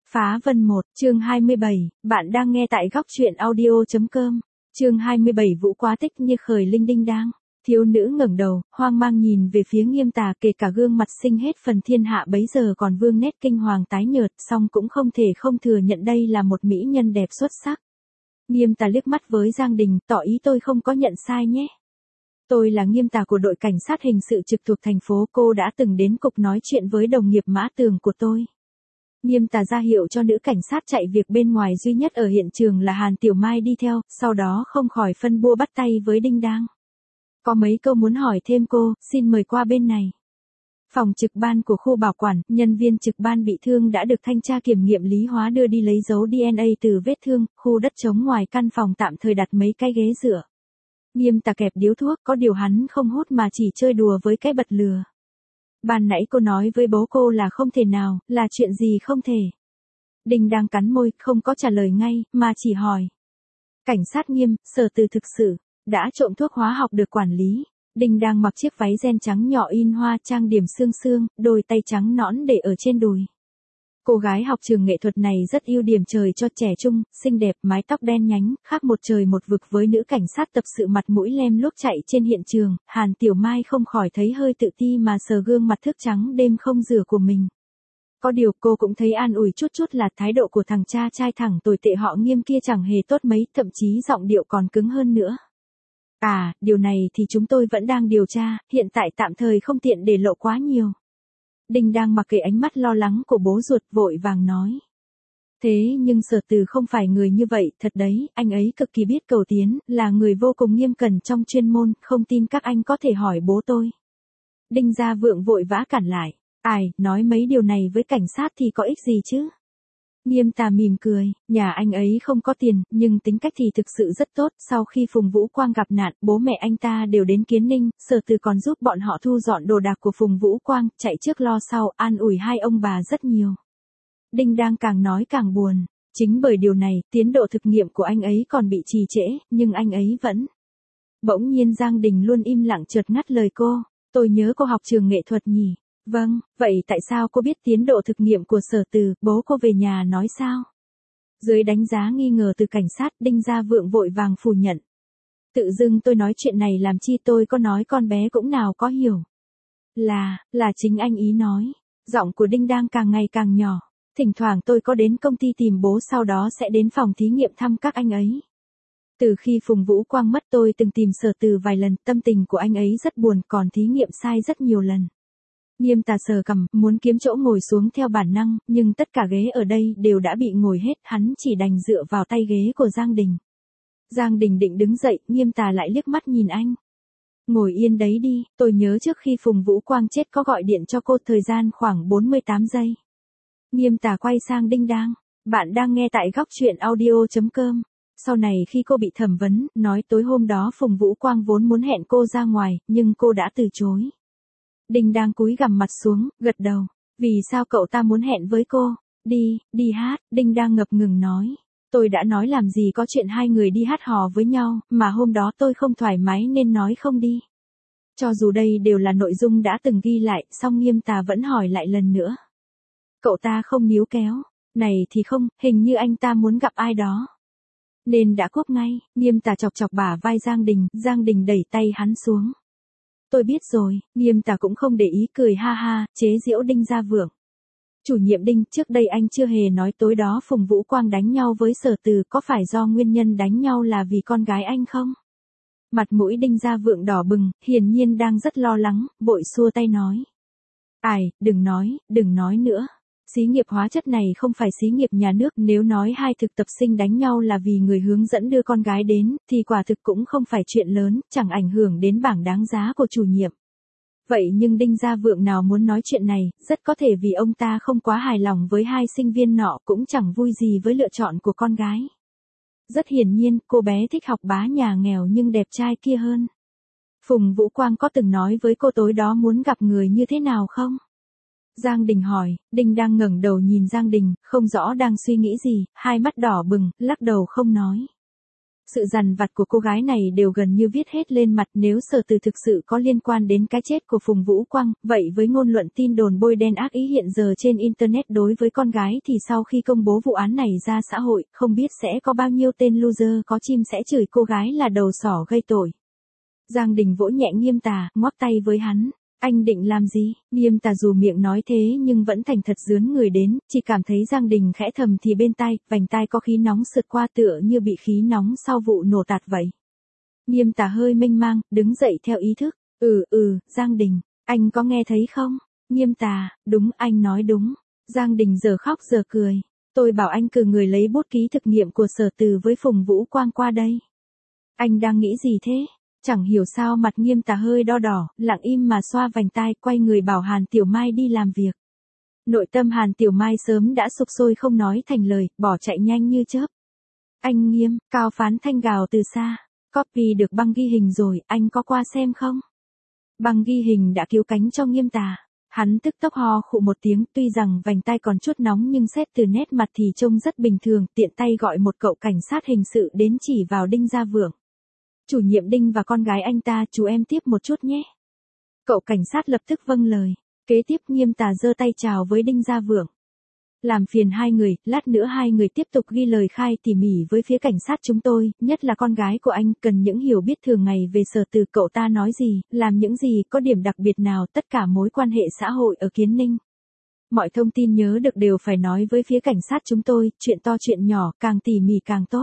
Phá Vân 1, chương 27, bạn đang nghe tại góc truyện audio.com. Chương 27 Vũ Quá Tích Như Khởi Linh Đinh Đang. Thiếu nữ ngẩng đầu, hoang mang nhìn về phía Nghiêm Tà, kể cả gương mặt sinh hết phần thiên hạ bấy giờ còn vương nét kinh hoàng tái nhợt, song cũng không thể không thừa nhận đây là một mỹ nhân đẹp xuất sắc. Nghiêm Tà liếc mắt với Giang Đình, tỏ ý tôi không có nhận sai nhé. Tôi là Nghiêm Tà của đội cảnh sát hình sự trực thuộc thành phố, cô đã từng đến cục nói chuyện với đồng nghiệp Mã Tường của tôi. Nghiêm Tà ra hiệu cho nữ cảnh sát chạy việc bên ngoài, duy nhất ở hiện trường là Hàn Tiểu Mai đi theo, sau đó không khỏi phân bua bắt tay với Đinh Đang. Có mấy câu muốn hỏi thêm cô, xin mời qua bên này. Phòng trực ban của khu bảo quản, nhân viên trực ban bị thương đã được thanh tra kiểm nghiệm lý hóa đưa đi lấy dấu DNA từ vết thương, khu đất trống ngoài căn phòng tạm thời đặt mấy cái ghế dựa. Nghiêm Tà kẹp điếu thuốc, có điều hắn không hút mà chỉ chơi đùa với cái bật lửa. Ban nãy cô nói với bố cô là không thể nào, là chuyện gì không thể? Đinh đang cắn môi, không có trả lời ngay, mà chỉ hỏi. Cảnh sát Nghiêm, Sở Từ thực sự đã trộm thuốc hóa học được quản lý. Đinh đang mặc chiếc váy ren trắng nhỏ in hoa, trang điểm xương xương, đôi tay trắng nõn để ở trên đùi. Cô gái học trường nghệ thuật này rất ưu điểm trời cho, trẻ trung, xinh đẹp, mái tóc đen nhánh, khác một trời một vực với nữ cảnh sát tập sự mặt mũi lem luốc chạy trên hiện trường. Hàn Tiểu Mai không khỏi thấy hơi tự ti mà sờ gương mặt thức trắng đêm không rửa của mình. Có điều cô cũng thấy an ủi chút chút là thái độ của thằng cha trai thẳng tồi tệ họ Nghiêm kia chẳng hề tốt mấy, thậm chí giọng điệu còn cứng hơn nữa. À, điều này thì chúng tôi vẫn đang điều tra, hiện tại tạm thời không tiện để lộ quá nhiều. Đinh đang mặc kệ ánh mắt lo lắng của bố ruột, vội vàng nói. Thế nhưng Sở Từ không phải người như vậy, thật đấy, anh ấy cực kỳ biết cầu tiến, là người vô cùng nghiêm cẩn trong chuyên môn, không tin các anh có thể hỏi bố tôi. Đinh Gia Vượng vội vã cản lại. Ai, nói mấy điều này với cảnh sát thì có ích gì chứ? Nghiêm Tà mỉm cười, nhà anh ấy không có tiền, nhưng tính cách thì thực sự rất tốt. Sau khi Phùng Vũ Quang gặp nạn, bố mẹ anh ta đều đến Kiến Ninh, Sở Từ còn giúp bọn họ thu dọn đồ đạc của Phùng Vũ Quang, chạy trước lo sau, an ủi hai ông bà rất nhiều. Đinh đang càng nói càng buồn, chính bởi điều này, tiến độ thực nghiệm của anh ấy còn bị trì trễ, nhưng anh ấy vẫn. Bỗng nhiên Giang Đình luôn im lặng chợt ngắt lời cô, tôi nhớ cô học trường nghệ thuật nhỉ? Vâng, vậy tại sao cô biết tiến độ thực nghiệm của Sở Từ, bố cô về nhà nói sao? Dưới đánh giá nghi ngờ từ cảnh sát, Đinh Gia Vượng vội vàng phủ nhận. Tự dưng tôi nói chuyện này làm chi, tôi có nói con bé cũng nào có hiểu. Là chính anh ý nói. Giọng của Đinh đang càng ngày càng nhỏ. Thỉnh thoảng tôi có đến công ty tìm bố, sau đó sẽ đến phòng thí nghiệm thăm các anh ấy. Từ khi Phùng Vũ Quang mất tôi từng tìm Sở Từ vài lần, tâm tình của anh ấy rất buồn, còn thí nghiệm sai rất nhiều lần. Nghiêm Tà sờ cằm, muốn kiếm chỗ ngồi xuống theo bản năng, nhưng tất cả ghế ở đây đều đã bị ngồi hết, hắn chỉ đành dựa vào tay ghế của Giang Đình. Giang Đình định đứng dậy, Nghiêm Tà lại liếc mắt nhìn anh. Ngồi yên đấy đi, tôi nhớ trước khi Phùng Vũ Quang chết có gọi điện cho cô, thời gian khoảng 48 giây. Nghiêm Tà quay sang Đinh Đang, bạn đang nghe tại góc truyện audio.com. Sau này khi cô bị thẩm vấn, nói tối hôm đó Phùng Vũ Quang vốn muốn hẹn cô ra ngoài, nhưng cô đã từ chối. Đinh đang cúi gằm mặt xuống, gật đầu. Vì sao cậu ta muốn hẹn với cô? Đi hát, Đinh đang ngập ngừng nói. Tôi đã nói làm gì có chuyện hai người đi hát hò với nhau, mà hôm đó tôi không thoải mái nên nói không đi. Cho dù đây đều là nội dung đã từng ghi lại, song Nghiêm Tà vẫn hỏi lại lần nữa. Cậu ta không níu kéo. Này thì không, hình như anh ta muốn gặp ai đó. Nên đã cúp ngay. Nghiêm Tà chọc chọc bả vai Giang Đình đẩy tay hắn xuống. Tôi biết rồi, Nghiêm Tà cũng không để ý, cười ha ha, chế giễu Đinh Gia Vượng. Chủ nhiệm Đinh, trước đây anh chưa hề nói tối đó Phùng Vũ Quang đánh nhau với Sở Từ, có phải do nguyên nhân đánh nhau là vì con gái anh không? Mặt mũi Đinh Gia Vượng đỏ bừng, hiển nhiên đang rất lo lắng, vội xua tay nói. Ai, đừng nói nữa. Xí nghiệp hóa chất này không phải xí nghiệp nhà nước, nếu nói hai thực tập sinh đánh nhau là vì người hướng dẫn đưa con gái đến, thì quả thực cũng không phải chuyện lớn, chẳng ảnh hưởng đến bảng đáng giá của chủ nhiệm. Vậy nhưng Đinh Gia Vượng nào muốn nói chuyện này, rất có thể vì ông ta không quá hài lòng với hai sinh viên nọ, cũng chẳng vui gì với lựa chọn của con gái. Rất hiển nhiên, cô bé thích học bá nhà nghèo nhưng đẹp trai kia hơn. Phùng Vũ Quang có từng nói với cô tối đó muốn gặp người như thế nào không? Giang Đình hỏi, Đinh đang ngẩng đầu nhìn Giang Đình, không rõ đang suy nghĩ gì, hai mắt đỏ bừng, lắc đầu không nói. Sự dằn vặt của cô gái này đều gần như viết hết lên mặt, nếu Sở Từ thực sự có liên quan đến cái chết của Phùng Vũ Quang, vậy với ngôn luận tin đồn bôi đen ác ý hiện giờ trên Internet đối với con gái thì sau khi công bố vụ án này ra xã hội, không biết sẽ có bao nhiêu tên loser có chim sẽ chửi cô gái là đầu sỏ gây tội. Giang Đình vỗ nhẹ Nghiêm Tà, ngoắc tay với hắn. Anh định làm gì? Nghiêm Tà dù miệng nói thế nhưng vẫn thành thật dướn người đến, chỉ cảm thấy Giang Đình khẽ thầm thì bên tai, vành tai có khí nóng sượt qua tựa như bị khí nóng sau vụ nổ tạt vậy. Nghiêm Tà hơi mênh mang, đứng dậy theo ý thức. Giang Đình, anh có nghe thấy không? Nghiêm Tà, đúng, anh nói đúng. Giang Đình giờ khóc giờ cười. Tôi bảo anh cử người lấy bút ký thực nghiệm của Sở Từ với Phùng Vũ Quang qua đây. Anh đang nghĩ gì thế? Chẳng hiểu sao mặt Nghiêm Tà hơi đo đỏ, lặng im mà xoa vành tai, quay người bảo Hàn Tiểu Mai đi làm việc. Nội tâm Hàn Tiểu Mai sớm đã sục sôi không nói thành lời, bỏ chạy nhanh như chớp. Anh Nghiêm, Cao Phán Thanh gào từ xa. Copy được băng ghi hình rồi, anh có qua xem không? Băng ghi hình đã cứu cánh cho Nghiêm Tà. Hắn tức tốc ho khụ một tiếng, tuy rằng vành tai còn chút nóng nhưng xét từ nét mặt thì trông rất bình thường, tiện tay gọi một cậu cảnh sát hình sự đến chỉ vào Đinh Gia Vượng. Chủ nhiệm Đinh và con gái anh ta, chú em tiếp một chút nhé. Cậu cảnh sát lập tức vâng lời. Kế tiếp Nghiêm Tà giơ tay chào với Đinh Gia Vượng. Làm phiền hai người, lát nữa hai người tiếp tục ghi lời khai tỉ mỉ với phía cảnh sát chúng tôi, nhất là con gái của anh, cần những hiểu biết thường ngày về Sở Từ, cậu ta nói gì, làm những gì, có điểm đặc biệt nào, tất cả mối quan hệ xã hội ở Kiến Ninh. Mọi thông tin nhớ được đều phải nói với phía cảnh sát chúng tôi, chuyện to chuyện nhỏ, càng tỉ mỉ càng tốt.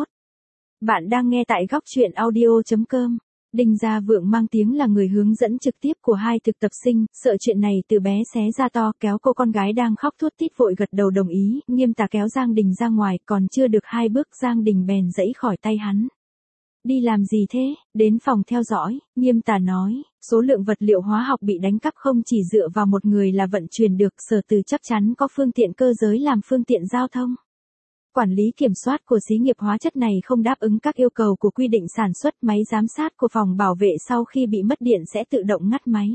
Bạn đang nghe tại góc truyện audio.com. Đinh Gia Vượng mang tiếng là người hướng dẫn trực tiếp của hai thực tập sinh, sợ chuyện này từ bé xé ra to, kéo cô con gái đang khóc thút thít vội gật đầu đồng ý. Nghiêm Tà kéo Giang Đình ra ngoài, còn chưa được hai bước Giang Đình bèn giãy khỏi tay hắn. Đi làm gì thế? Đến phòng theo dõi. Nghiêm Tà nói, số lượng vật liệu hóa học bị đánh cắp không chỉ dựa vào một người là vận chuyển được, Sở Từ chắc chắn có phương tiện cơ giới làm phương tiện giao thông. Quản lý kiểm soát của xí nghiệp hóa chất này không đáp ứng các yêu cầu của quy định sản xuất, máy giám sát của phòng bảo vệ sau khi bị mất điện sẽ tự động ngắt máy.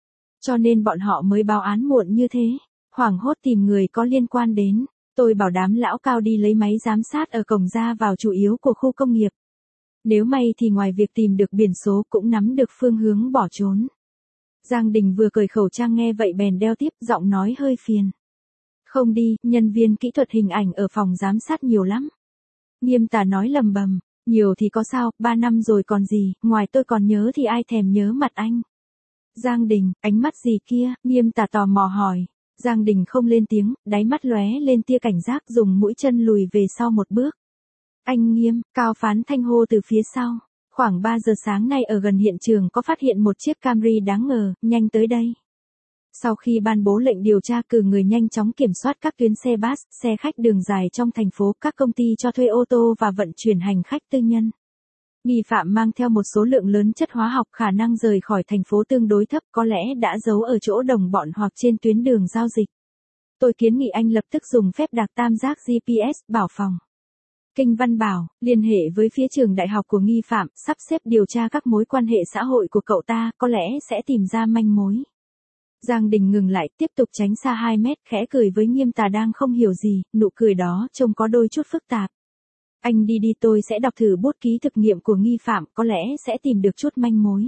Cho nên bọn họ mới báo án muộn như thế, hoảng hốt tìm người có liên quan đến. Tôi bảo đám lão Cao đi lấy máy giám sát ở cổng ra vào chủ yếu của khu công nghiệp. Nếu may thì ngoài việc tìm được biển số cũng nắm được phương hướng bỏ trốn. Giang Đình vừa cởi khẩu trang nghe vậy bèn đeo tiếp, giọng nói hơi phiền. Không đi, nhân viên kỹ thuật hình ảnh ở phòng giám sát nhiều lắm. Nghiêm Tà nói lầm bầm, nhiều thì có sao, 3 năm rồi còn gì, ngoài tôi còn nhớ thì ai thèm nhớ mặt anh. Giang Đình, ánh mắt gì kia, Nghiêm Tà tò mò hỏi. Giang Đình không lên tiếng, đáy mắt lóe lên tia cảnh giác, dùng mũi chân lùi về sau một bước. Anh Nghiêm, Cao Phán Thanh hô từ phía sau. Khoảng 3 giờ sáng nay ở gần hiện trường có phát hiện một chiếc Camry đáng ngờ, nhanh tới đây. Sau khi ban bố lệnh điều tra, cử người nhanh chóng kiểm soát các tuyến xe bus, xe khách đường dài trong thành phố, các công ty cho thuê ô tô và vận chuyển hành khách tư nhân. Nghi phạm mang theo một số lượng lớn chất hóa học, khả năng rời khỏi thành phố tương đối thấp, có lẽ đã giấu ở chỗ đồng bọn hoặc trên tuyến đường giao dịch. Tôi kiến nghị anh lập tức dùng phép đạc tam giác GPS, bảo phòng. Kinh Văn bảo, liên hệ với phía trường đại học của nghi phạm, sắp xếp điều tra các mối quan hệ xã hội của cậu ta, có lẽ sẽ tìm ra manh mối. Giang Đình ngừng lại, tiếp tục tránh xa 2 mét, khẽ cười với Nghiêm Tà đang không hiểu gì, nụ cười đó trông có đôi chút phức tạp. Anh đi đi, tôi sẽ đọc thử bút ký thực nghiệm của nghi phạm, có lẽ sẽ tìm được chút manh mối.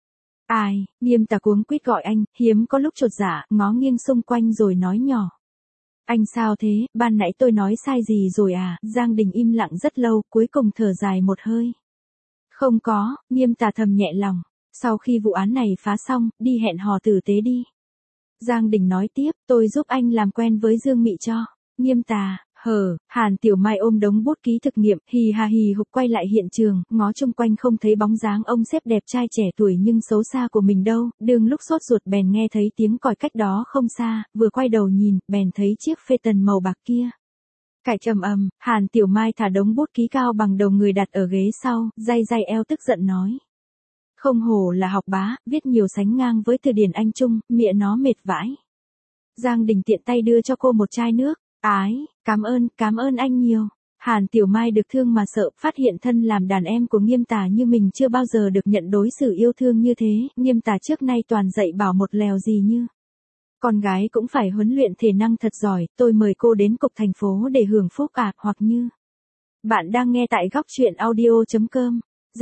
Ai? Nghiêm Tà cuống quýt gọi anh, hiếm có lúc chột dạ, ngó nghiêng xung quanh rồi nói nhỏ. Anh sao thế, ban nãy tôi nói sai gì rồi à? Giang Đình im lặng rất lâu, cuối cùng thở dài một hơi. Không có, Nghiêm Tà thầm nhẹ lòng. Sau khi vụ án này phá xong, đi hẹn hò tử tế đi. Giang Đình nói tiếp, tôi giúp anh làm quen với Dương Mị cho. Nghiêm Tà, Hàn Tiểu Mai ôm đống bút ký thực nghiệm, hì hục quay lại hiện trường, ngó chung quanh không thấy bóng dáng ông sếp đẹp trai trẻ tuổi nhưng xấu xa của mình đâu, đương lúc sốt ruột bèn nghe thấy tiếng còi cách đó không xa, vừa quay đầu nhìn, bèn thấy chiếc Phaeton màu bạc kia. Cải trầm ầm, Hàn Tiểu Mai thả đống bút ký cao bằng đầu người đặt ở ghế sau, day eo tức giận nói. Không hổ là học bá, viết nhiều sánh ngang với từ điển Anh Trung, mẹ nó mệt vãi. Giang Đình tiện tay đưa cho cô một chai nước. Ái, cảm ơn anh nhiều. Hàn Tiểu Mai được thương mà sợ, phát hiện thân làm đàn em của Nghiêm Tà như mình chưa bao giờ được nhận đối xử yêu thương như thế, Nghiêm Tà trước nay toàn dạy bảo một lèo gì như. Con gái cũng phải huấn luyện thể năng thật giỏi, tôi mời cô đến cục thành phố để hưởng phúc hoặc như. Bạn đang nghe tại góc chuyện audio.com.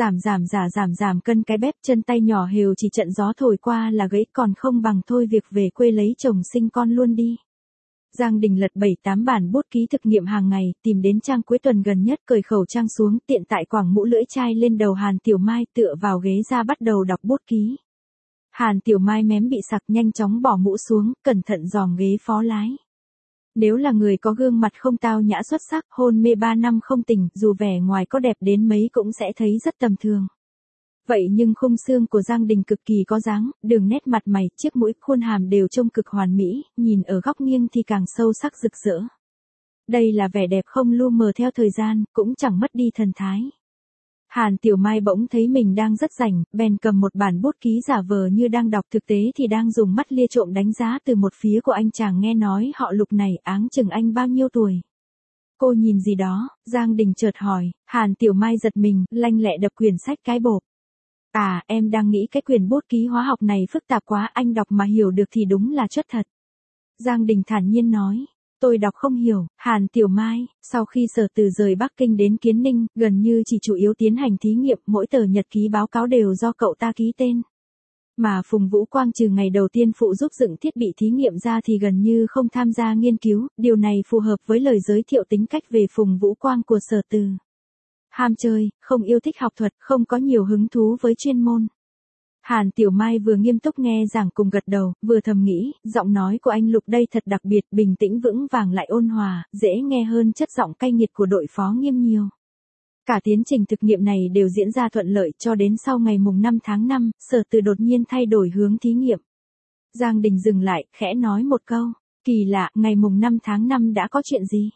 Giảm cân cái bếp, chân tay nhỏ hều chỉ trận gió thổi qua là gãy, còn không bằng thôi việc về quê lấy chồng sinh con luôn đi. Giang Đình lật 7-8 bản bút ký thực nghiệm hàng ngày, tìm đến trang cuối tuần gần nhất, cởi khẩu trang xuống, tiện tại quàng mũ lưỡi chai lên đầu Hàn Tiểu Mai, tựa vào ghế ra bắt đầu đọc bút ký. Hàn Tiểu Mai mém bị sặc, nhanh chóng bỏ mũ xuống, cẩn thận dòm ghế phó lái. Nếu là người có gương mặt không tao nhã xuất sắc, hôn mê 3 năm không tỉnh, dù vẻ ngoài có đẹp đến mấy cũng sẽ thấy rất tầm thường. Vậy nhưng khung xương của Giang Đình cực kỳ có dáng, đường nét mặt mày, chiếc mũi, khuôn hàm đều trông cực hoàn mỹ, nhìn ở góc nghiêng thì càng sâu sắc rực rỡ. Đây là vẻ đẹp không lu mờ theo thời gian, cũng chẳng mất đi thần thái. Hàn Tiểu Mai bỗng thấy mình đang rất rảnh, bèn cầm một bản bút ký giả vờ như đang đọc, thực tế thì đang dùng mắt lia trộm đánh giá từ một phía của anh chàng nghe nói họ Lục này, áng chừng anh bao nhiêu tuổi. Cô nhìn gì đó? Giang Đình chợt hỏi. Hàn Tiểu Mai giật mình, lanh lẹ đập quyển sách cái bộp. À, em đang nghĩ cái quyển bút ký hóa học này phức tạp quá, anh đọc mà hiểu được thì đúng là chất thật. Giang Đình thản nhiên nói. Tôi đọc không hiểu. Hàn Tiểu Mai, sau khi Sở Từ rời Bắc Kinh đến Kiến Ninh, gần như chỉ chủ yếu tiến hành thí nghiệm, mỗi tờ nhật ký báo cáo đều do cậu ta ký tên. Mà Phùng Vũ Quang trừ ngày đầu tiên phụ giúp dựng thiết bị thí nghiệm ra thì gần như không tham gia nghiên cứu, điều này phù hợp với lời giới thiệu tính cách về Phùng Vũ Quang của Sở Từ. Ham chơi, không yêu thích học thuật, không có nhiều hứng thú với chuyên môn. Hàn Tiểu Mai vừa nghiêm túc nghe giảng cùng gật đầu, vừa thầm nghĩ, giọng nói của anh Lục đây thật đặc biệt, bình tĩnh vững vàng lại ôn hòa, dễ nghe hơn chất giọng cay nghiệt của đội phó Nghiêm nhiều. Cả tiến trình thực nghiệm này đều diễn ra thuận lợi cho đến sau ngày mùng 5 tháng 5, Sở Từ đột nhiên thay đổi hướng thí nghiệm. Giang Đình dừng lại, khẽ nói một câu, kỳ lạ, ngày mùng 5 tháng 5 đã có chuyện gì?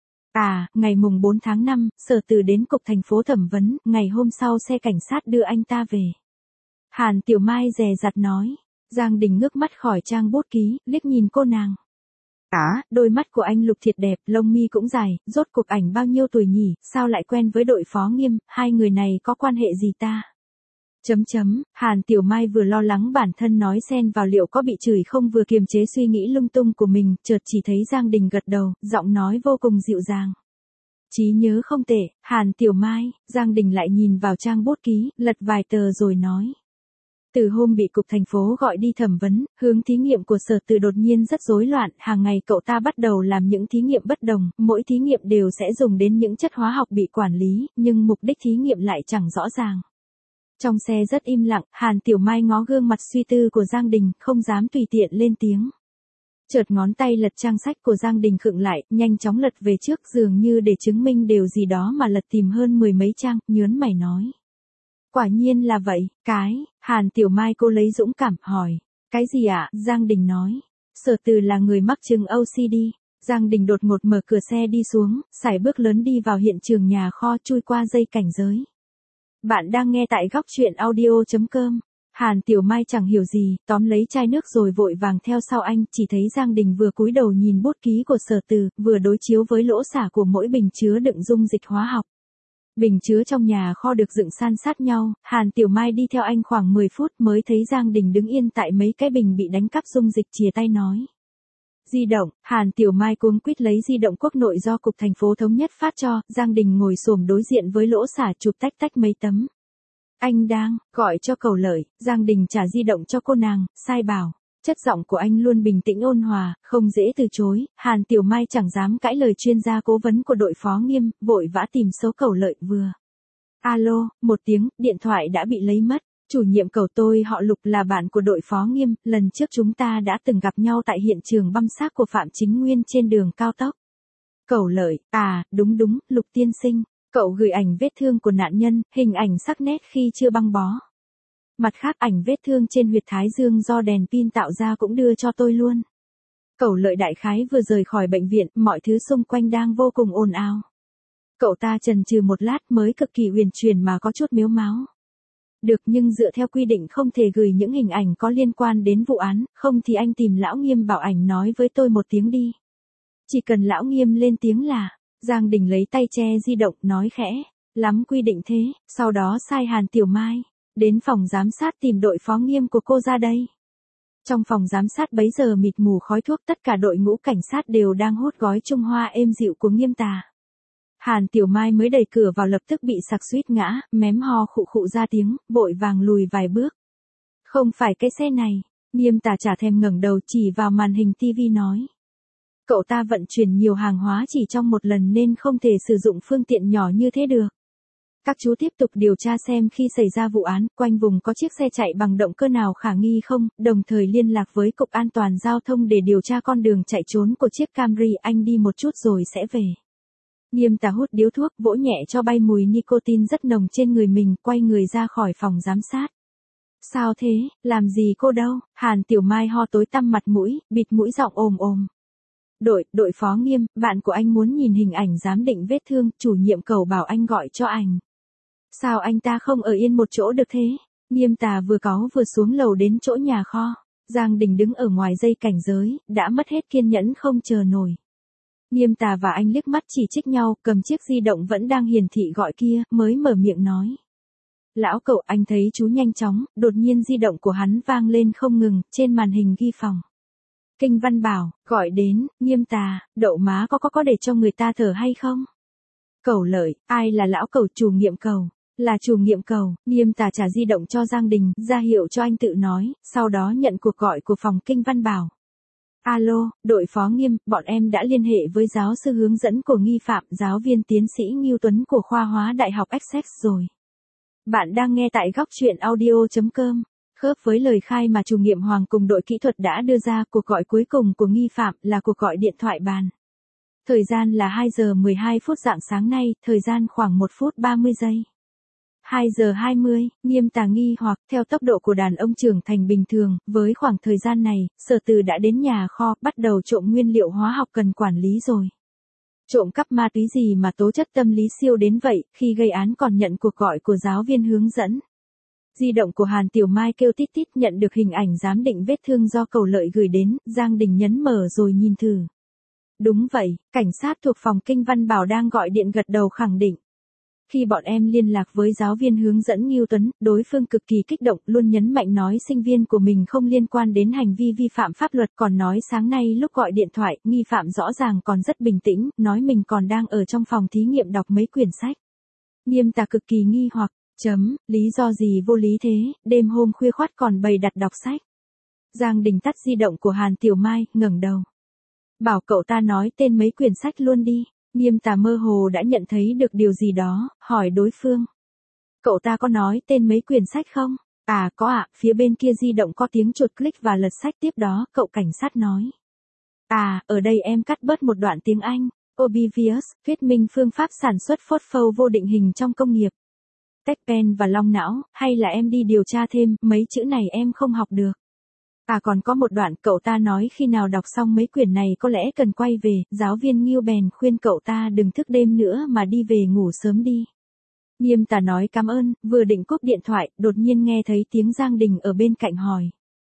À, ngày mùng 4 tháng 5, Sở Từ đến cục thành phố thẩm vấn, ngày hôm sau xe cảnh sát đưa anh ta về. Hàn Tiểu Mai dè dặt nói. Giang Đình ngước mắt khỏi trang bút ký, liếc nhìn cô nàng. Đôi mắt của anh Lục thiệt đẹp, lông mi cũng dài, rốt cuộc ảnh bao nhiêu tuổi nhỉ, sao lại quen với đội phó Nghiêm, hai người này có quan hệ gì ta? Hàn Tiểu Mai vừa lo lắng bản thân nói xen vào liệu có bị chửi không, vừa kiềm chế suy nghĩ lung tung của mình, chợt chỉ thấy Giang Đình gật đầu, giọng nói vô cùng dịu dàng. Trí nhớ không tệ. Hàn Tiểu Mai. Giang Đình lại nhìn vào trang bút ký, lật vài tờ rồi nói. Từ hôm bị cục thành phố gọi đi thẩm vấn, hướng thí nghiệm của Sở Từ đột nhiên rất rối loạn, hàng ngày cậu ta bắt đầu làm những thí nghiệm bất đồng, mỗi thí nghiệm đều sẽ dùng đến những chất hóa học bị quản lý, nhưng mục đích thí nghiệm lại chẳng rõ ràng. Trong xe rất im lặng, Hàn Tiểu Mai ngó gương mặt suy tư của Giang Đình, không dám tùy tiện lên tiếng. Chợt ngón tay lật trang sách của Giang Đình khựng lại, nhanh chóng lật về trước, dường như để chứng minh điều gì đó mà lật tìm hơn 10 mấy trang, nhớn mày nói. Quả nhiên là vậy, Hàn Tiểu Mai cô lấy dũng cảm, hỏi. Cái gì ạ? Giang Đình nói. Sở Từ là người mắc chứng OCD. Giang Đình đột ngột mở cửa xe đi xuống, sải bước lớn đi vào hiện trường nhà kho, chui qua dây cảnh giới. Bạn đang nghe tại góc chuyện audio.com. Hàn Tiểu Mai chẳng hiểu gì, tóm lấy chai nước rồi vội vàng theo sau anh, chỉ thấy Giang Đình vừa cúi đầu nhìn bút ký của Sở Từ, vừa đối chiếu với lỗ xả của mỗi bình chứa đựng dung dịch hóa học. Bình chứa trong nhà kho được dựng san sát nhau, Hàn Tiểu Mai đi theo anh khoảng 10 phút mới thấy Giang Đình đứng yên tại mấy cái bình bị đánh cắp dung dịch, chìa tay nói. Di động. Hàn Tiểu Mai cuống quýt lấy di động quốc nội do cục thành phố thống nhất phát cho, Giang Đình ngồi xổm đối diện với lỗ xả chụp tách mấy tấm. Anh đang gọi cho Cẩu Lợi. Giang Đình trả di động cho cô nàng, sai bảo. Chất giọng của anh luôn bình tĩnh ôn hòa, không dễ từ chối. Hàn Tiểu Mai chẳng dám cãi lời chuyên gia cố vấn của đội phó Nghiêm, vội vã tìm số Cẩu Lợi vừa. Alo, một tiếng, điện thoại đã bị lấy mất. Chủ nhiệm Cẩu, tôi họ Lục, là bạn của đội phó Nghiêm, lần trước chúng ta đã từng gặp nhau tại hiện trường băm xác của Phạm Chính Nguyên trên đường cao tốc. Cẩu Lợi, đúng, Lục tiên sinh. Cậu gửi ảnh vết thương của nạn nhân, hình ảnh sắc nét khi chưa băng bó. Mặt khác, ảnh vết thương trên huyệt thái dương do đèn pin tạo ra cũng đưa cho tôi luôn. Cẩu Lợi đại khái vừa rời khỏi bệnh viện, mọi thứ xung quanh đang vô cùng ồn ào. Cậu ta chần chừ một lát mới cực kỳ uyển chuyển mà có chút mếu máo. Được, nhưng dựa theo quy định không thể gửi những hình ảnh có liên quan đến vụ án, không thì anh tìm lão Nghiêm bảo ảnh nói với tôi một tiếng đi. Chỉ cần lão Nghiêm lên tiếng là. Giang Đình lấy tay che di động, nói khẽ. Lắm quy định thế, sau đó sai Hàn Tiểu Mai. Đến phòng giám sát tìm đội phó Nghiêm của cô ra đây. Trong phòng giám sát bấy giờ mịt mù khói thuốc, tất cả đội ngũ cảnh sát đều đang hút gói Trung Hoa êm dịu của Nghiêm tà. Hàn Tiểu Mai mới đẩy cửa vào lập tức bị sặc suýt ngã, mém ho khụ khụ ra tiếng, vội vàng lùi vài bước. Không phải cái xe này, Nghiêm Tà chả thèm ngẩng đầu chỉ vào màn hình tivi nói. Cậu ta vận chuyển nhiều hàng hóa chỉ trong một lần nên không thể sử dụng phương tiện nhỏ như thế được. Các chú tiếp tục điều tra xem khi xảy ra vụ án, quanh vùng có chiếc xe chạy bằng động cơ nào khả nghi không, đồng thời liên lạc với Cục An toàn Giao thông để điều tra con đường chạy trốn của chiếc Camry. Anh đi một chút rồi sẽ về. Nghiêm Tà hút điếu thuốc, vỗ nhẹ cho bay mùi nicotine rất nồng trên người mình, quay người ra khỏi phòng giám sát. Sao thế, làm gì cô đâu? Hàn Tiểu Mai ho tối tăm mặt mũi, bịt mũi giọng ồm ồm. Đội phó Nghiêm, bạn của anh muốn nhìn hình ảnh giám định vết thương, chủ nhiệm Cầu bảo anh gọi cho anh. Sao anh ta không ở yên một chỗ được thế? Nghiêm Tà vừa cáu vừa xuống lầu đến chỗ nhà kho. Giang Đình đứng ở ngoài dây cảnh giới, đã mất hết kiên nhẫn không chờ nổi. Nghiêm Tà và anh liếc mắt chỉ trích nhau, cầm chiếc di động vẫn đang hiển thị gọi kia, mới mở miệng nói. Lão Cậu, anh thấy chú nhanh chóng, đột nhiên di động của hắn vang lên không ngừng, trên màn hình ghi phòng. Kinh Văn Bảo, gọi đến. Nghiêm Tà, đậu má có để cho người ta thở hay không? Cẩu Lợi, ai là lão Cẩu? Chủ nhiệm Cầu. Là chủ nhiệm Cầu. Nghiêm Tà trả di động cho Giang Đình, ra hiệu cho anh tự nói, sau đó nhận cuộc gọi của phòng Kinh Văn Bảo. Alo, đội phó Nghiêm, bọn em đã liên hệ với giáo sư hướng dẫn của nghi phạm, giáo viên tiến sĩ Ngưu Tuấn của khoa hóa Đại học Essex rồi. Bạn đang nghe tại góc truyện audio.com. Khớp với lời khai mà chủ nhiệm Hoàng cùng đội kỹ thuật đã đưa ra, cuộc gọi cuối cùng của nghi phạm là cuộc gọi điện thoại bàn. Thời gian là 2 giờ 12 phút rạng sáng nay, thời gian khoảng 1 phút 30 giây. 2 giờ 20, Nghiêm Tà nghi hoặc theo tốc độ của đàn ông trưởng thành bình thường, với khoảng thời gian này, Sở Từ đã đến nhà kho, bắt đầu trộm nguyên liệu hóa học cần quản lý rồi. Trộm cắp ma túy gì mà tố chất tâm lý siêu đến vậy, khi gây án còn nhận cuộc gọi của giáo viên hướng dẫn. Di động của Hàn Tiểu Mai kêu tít tít, nhận được hình ảnh giám định vết thương do Cầu Lợi gửi đến, Giang Đình nhấn mở rồi nhìn thử. Đúng vậy, cảnh sát thuộc phòng Kinh Văn Bảo đang gọi điện gật đầu khẳng định. Khi bọn em liên lạc với giáo viên hướng dẫn Ngưu Tuấn, đối phương cực kỳ kích động, luôn nhấn mạnh nói sinh viên của mình không liên quan đến hành vi vi phạm pháp luật, còn nói sáng nay lúc gọi điện thoại, nghi phạm rõ ràng còn rất bình tĩnh, nói mình còn đang ở trong phòng thí nghiệm đọc mấy quyển sách. Nghiêm Tà cực kỳ nghi hoặc, lý do gì vô lý thế, đêm hôm khuya khoắt còn bày đặt đọc sách. Giang Đình tắt di động của Hàn Tiểu Mai, ngẩng đầu. Bảo cậu ta nói tên mấy quyển sách luôn đi. Nghiêm Tà mơ hồ đã nhận thấy được điều gì đó, hỏi đối phương. Cậu ta có nói tên mấy quyển sách không? À có ạ, phía bên kia di động có tiếng chuột click và lật sách tiếp đó, cậu cảnh sát nói. À, ở đây em cắt bớt một đoạn tiếng Anh. Obvious, thuyết minh phương pháp sản xuất phốt phâu vô định hình trong công nghiệp. Tech pen và long não, hay là em đi điều tra thêm, mấy chữ này em không học được. À còn có một đoạn cậu ta nói khi nào đọc xong mấy quyển này có lẽ cần quay về, giáo viên Ngưu bèn khuyên cậu ta đừng thức đêm nữa mà đi về ngủ sớm đi. Nghiêm Tà nói cảm ơn, vừa định cúp điện thoại, đột nhiên nghe thấy tiếng Giang Đình ở bên cạnh hỏi.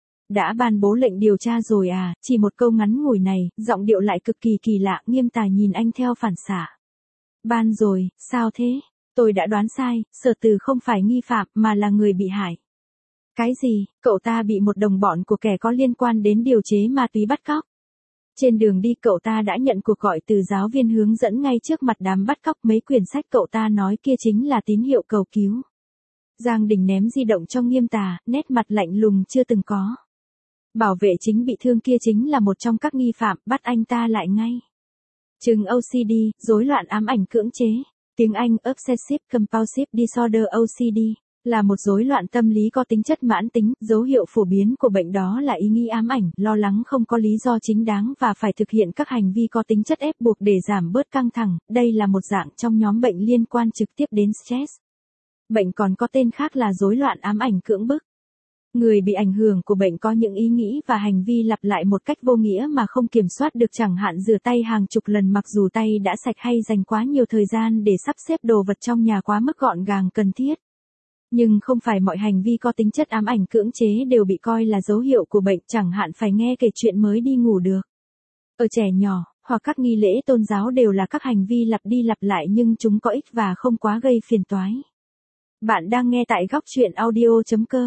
Đã ban bố lệnh điều tra rồi à? Chỉ một câu ngắn ngủi này, giọng điệu lại cực kỳ kỳ lạ. Nghiêm Tà nhìn anh theo phản xạ. Ban rồi, sao thế? Tôi đã đoán sai, Sở Từ không phải nghi phạm mà là người bị hại. Cái gì? Cậu ta bị một đồng bọn của kẻ có liên quan đến điều chế ma túy bắt cóc. Trên đường đi cậu ta đã nhận cuộc gọi từ giáo viên hướng dẫn ngay trước mặt đám bắt cóc, mấy quyển sách cậu ta nói kia chính là tín hiệu cầu cứu. Giang Đình ném di động cho Nghiêm Tà, nét mặt lạnh lùng chưa từng có. Bảo vệ chính bị thương kia chính là một trong các nghi phạm, bắt anh ta lại ngay. Chứng OCD, rối loạn ám ảnh cưỡng chế. Tiếng Anh Obsessive Compulsive Disorder OCD. Là một rối loạn tâm lý có tính chất mãn tính, dấu hiệu phổ biến của bệnh đó là ý nghĩ ám ảnh, lo lắng không có lý do chính đáng và phải thực hiện các hành vi có tính chất ép buộc để giảm bớt căng thẳng, đây là một dạng trong nhóm bệnh liên quan trực tiếp đến stress. Bệnh còn có tên khác là rối loạn ám ảnh cưỡng bức. Người bị ảnh hưởng của bệnh có những ý nghĩ và hành vi lặp lại một cách vô nghĩa mà không kiểm soát được, chẳng hạn rửa tay hàng chục lần mặc dù tay đã sạch hay dành quá nhiều thời gian để sắp xếp đồ vật trong nhà quá mức gọn gàng cần thiết. Nhưng không phải mọi hành vi có tính chất ám ảnh cưỡng chế đều bị coi là dấu hiệu của bệnh, chẳng hạn phải nghe kể chuyện mới đi ngủ được. Ở trẻ nhỏ, hoặc các nghi lễ tôn giáo đều là các hành vi lặp đi lặp lại nhưng chúng có ích và không quá gây phiền toái. Bạn đang nghe tại góc truyện audio.com.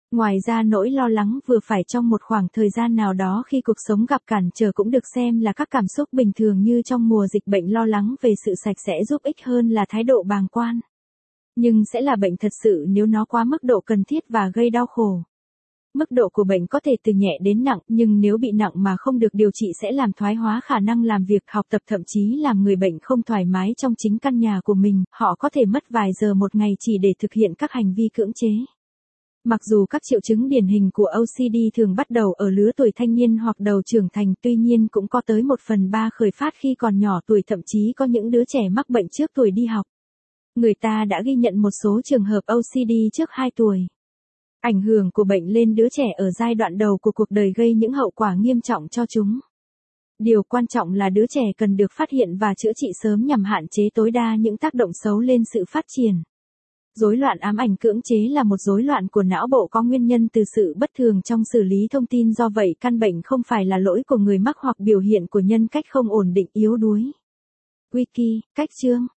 Ngoài ra nỗi lo lắng vừa phải trong một khoảng thời gian nào đó khi cuộc sống gặp cản trở cũng được xem là các cảm xúc bình thường như trong mùa dịch bệnh lo lắng về sự sạch sẽ giúp ích hơn là thái độ bàng quan. Nhưng sẽ là bệnh thật sự nếu nó quá mức độ cần thiết và gây đau khổ. Mức độ của bệnh có thể từ nhẹ đến nặng, nhưng nếu bị nặng mà không được điều trị sẽ làm thoái hóa khả năng làm việc, học tập, thậm chí làm người bệnh không thoải mái trong chính căn nhà của mình, họ có thể mất vài giờ một ngày chỉ để thực hiện các hành vi cưỡng chế. Mặc dù các triệu chứng điển hình của OCD thường bắt đầu ở lứa tuổi thanh niên hoặc đầu trưởng thành, tuy nhiên cũng có tới 1/3 khởi phát khi còn nhỏ tuổi, thậm chí có những đứa trẻ mắc bệnh trước tuổi đi học. Người ta đã ghi nhận một số trường hợp OCD trước 2 tuổi. Ảnh hưởng của bệnh lên đứa trẻ ở giai đoạn đầu của cuộc đời gây những hậu quả nghiêm trọng cho chúng. Điều quan trọng là đứa trẻ cần được phát hiện và chữa trị sớm nhằm hạn chế tối đa những tác động xấu lên sự phát triển. Rối loạn ám ảnh cưỡng chế là một rối loạn của não bộ có nguyên nhân từ sự bất thường trong xử lý thông tin, do vậy căn bệnh không phải là lỗi của người mắc hoặc biểu hiện của nhân cách không ổn định, yếu đuối. Wiki, cách chương